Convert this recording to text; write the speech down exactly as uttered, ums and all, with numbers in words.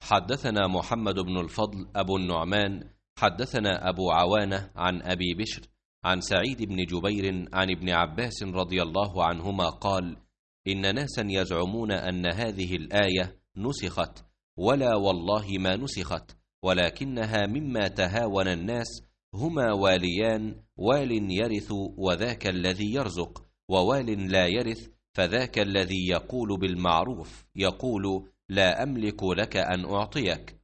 حدثنا محمد بن الفضل أبو النعمان حدثنا أبو عوانة عن أبي بشر عن سعيد بن جبير عن ابن عباس رضي الله عنهما قال: إن ناسا يزعمون أن هذه الآية نسخت، ولا والله ما نسخت، ولكنها مما تهاون الناس، هما واليان، وال يرث وذاك الذي يرزق، ووال لا يرث فذاك الذي يقول بالمعروف، يقول: لا أملك لك أن أعطيك،